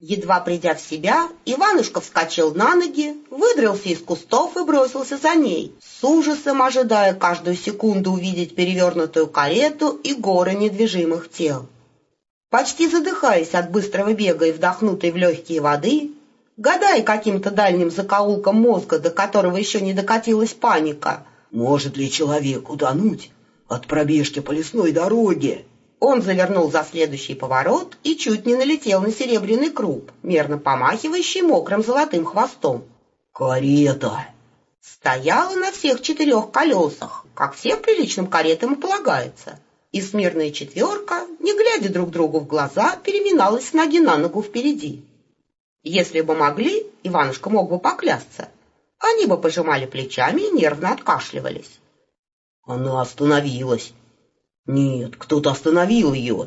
Едва придя в себя, Иванушка вскочил на ноги, выдрался из кустов и бросился за ней, с ужасом ожидая каждую секунду увидеть перевернутую карету и горы недвижимых тел. Почти задыхаясь от быстрого бега и вдохнутой в легкие воды, гадая каким-то дальним закоулком мозга, до которого еще не докатилась паника, может ли человек утонуть от пробежки по лесной дороге? Он завернул за следующий поворот и чуть не налетел на серебряный круп, мерно помахивающий мокрым золотым хвостом. Карета стояла на всех 4 колесах, как всем приличным каретам и полагается, и смирная четверка, не глядя друг другу в глаза, переминалась с ноги на ногу впереди. Если бы могли, Иванушка мог бы поклясться, они бы пожимали плечами и нервно откашливались. Она остановилась. Нет, кто-то остановил ее.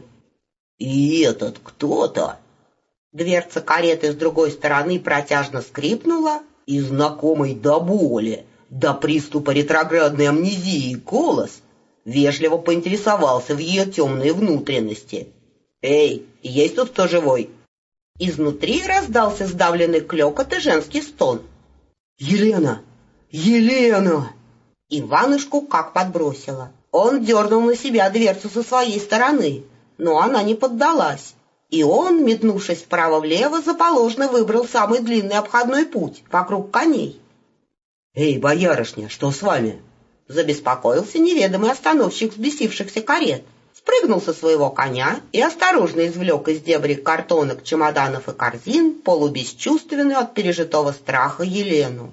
И этот кто-то... Дверца кареты с другой стороны протяжно скрипнула, и знакомый до боли, до приступа ретроградной амнезии голос вежливо поинтересовался в ее темные внутренности. «Эй, есть тут кто живой?» Изнутри раздался сдавленный клёкот и женский стон. «Елена! Елена!» Иванушку как подбросило. Он дернул на себя дверцу со своей стороны, но она не поддалась, и он, метнувшись вправо-влево, заположно выбрал самый длинный обходной путь вокруг коней. «Эй, боярышня, что с вами?» Забеспокоился неведомый остановщик взбесившихся карет, спрыгнул со своего коня и осторожно извлек из дебрей картонок, чемоданов и корзин полубесчувственную от пережитого страха Елену.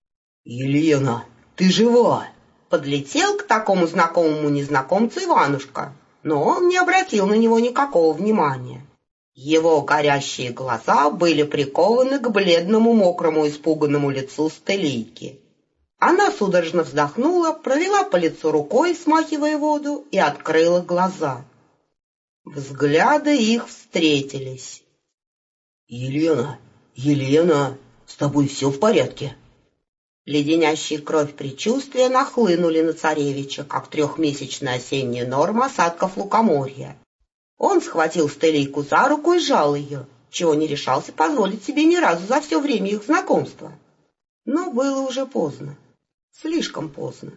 «Елена, ты жива?» Подлетел к такому знакомому незнакомцу Иванушка, но он не обратил на него никакого внимания. Его горящие глаза были прикованы к бледному, мокрому, испуганному лицу Стелийки. Она судорожно вздохнула, провела по лицу рукой, смахивая воду, и открыла глаза. Взгляды их встретились. «Елена, Елена, с тобой все в порядке?» Леденящие кровь предчувствия нахлынули на царевича, как 3-месячная осенняя норма осадков лукоморья. Он схватил Стелийку за руку и сжал ее, чего не решался позволить себе ни разу за все время их знакомства. Но было уже поздно, слишком поздно.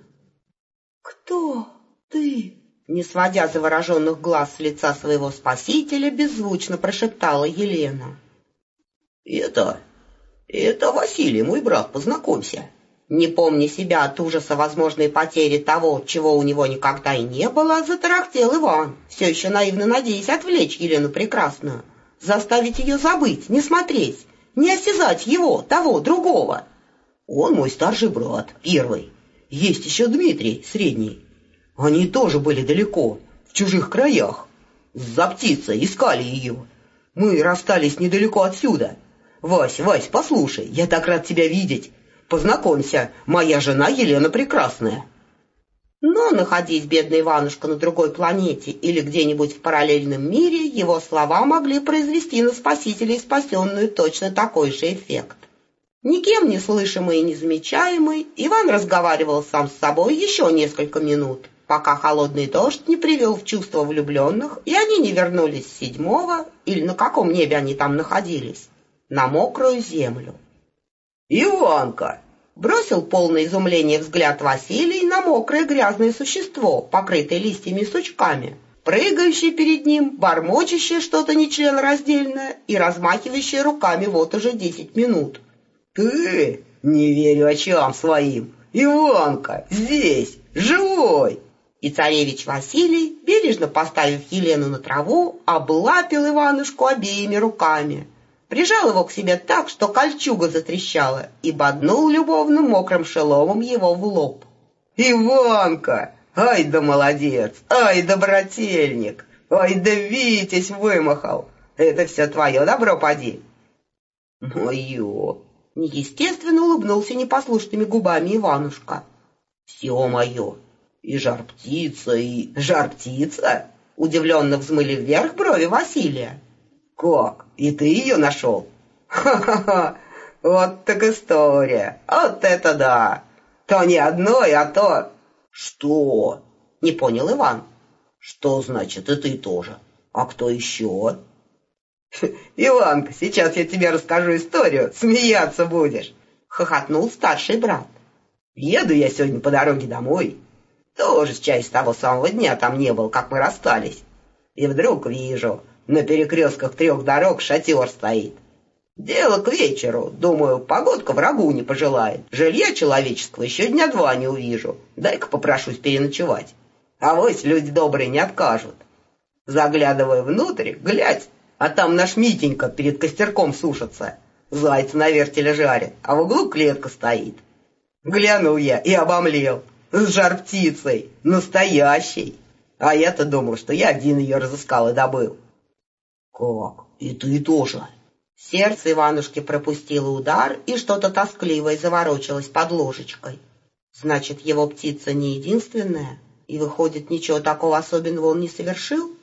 «Кто ты?» Не сводя завороженных глаз с лица своего спасителя, беззвучно прошептала Елена. «Это Василий, мой брат, познакомься». Не помня себя от ужаса возможной потери того, чего у него никогда и не было, затарахтел Иван, все еще наивно надеясь отвлечь Елену Прекрасную, заставить ее забыть, не смотреть, не осязать его, того, другого. «Он мой старший брат, первый. Есть еще Дмитрий, средний. Они тоже были далеко, в чужих краях. За птицей искали ее. Мы расстались недалеко отсюда. Вась, послушай, я так рад тебя видеть. Познакомься, моя жена Елена Прекрасная». Но находясь бедный Иванушка на другой планете или где-нибудь в параллельном мире, его слова могли произвести на спасителя и спасенную точно такой же эффект. Никем не слышимый и незамечаемый, Иван разговаривал сам с собой еще несколько минут, пока холодный дождь не привел в чувство влюбленных, и они не вернулись с 7-го, или на каком небе они там находились, на мокрую землю. «Иванка!» — бросил полное изумление взгляд Василий на мокрое грязное существо, покрытое листьями и сучками, прыгающее перед ним, бормочащее что-то нечленораздельное и размахивающее руками вот уже 10 минут. «Ты? Не верю очам своим! Иванка, здесь, живой!» И царевич Василий, бережно поставив Елену на траву, облапил Иванушку обеими руками, прижал его к себе так, что кольчуга затрещала, и боднул любовным мокрым шеломом его в лоб. «Иванка! Ай да молодец! Ай да брательник! Ай да Витязь вымахал! Это все твое добро, поди!» «Мое!» — неестественно улыбнулся непослушными губами Иванушка. «Все мое! И жар-птица, и...» «Жар-птица?» — удивленно взмыли вверх брови Василия. «Как? И ты ее нашел?» «Ха-ха-ха! Вот так история! Вот это да! То не одной, а то...» «Что?» — не понял Иван. «Что значит и ты тоже? А кто еще?» «Иванка, сейчас я тебе расскажу историю, смеяться будешь!» — хохотнул старший брат. «Еду я сегодня по дороге домой. Тоже чай с того самого дня там не был, как мы расстались. И вдруг вижу, на перекрестках 3 дорог шатер стоит. Дело к вечеру. Думаю, погодка врагу не пожелает. Жилья человеческого еще 2 дня не увижу. Дай-ка попрошусь переночевать. Авось люди добрые не откажут. Заглядываю внутрь, глядь, а там наш Митенька перед костерком сушится. Зайца на вертеле жарит, а в углу клетка стоит. Глянул я и обомлел. С жар-птицей, настоящей. А я-то думал, что я один ее разыскал и добыл. Как? И ты тоже? Сердце Иванушки пропустило удар, и что-то тоскливое заворочилось под ложечкой. Значит, его птица не единственная, и, выходит, ничего такого особенного он не совершил?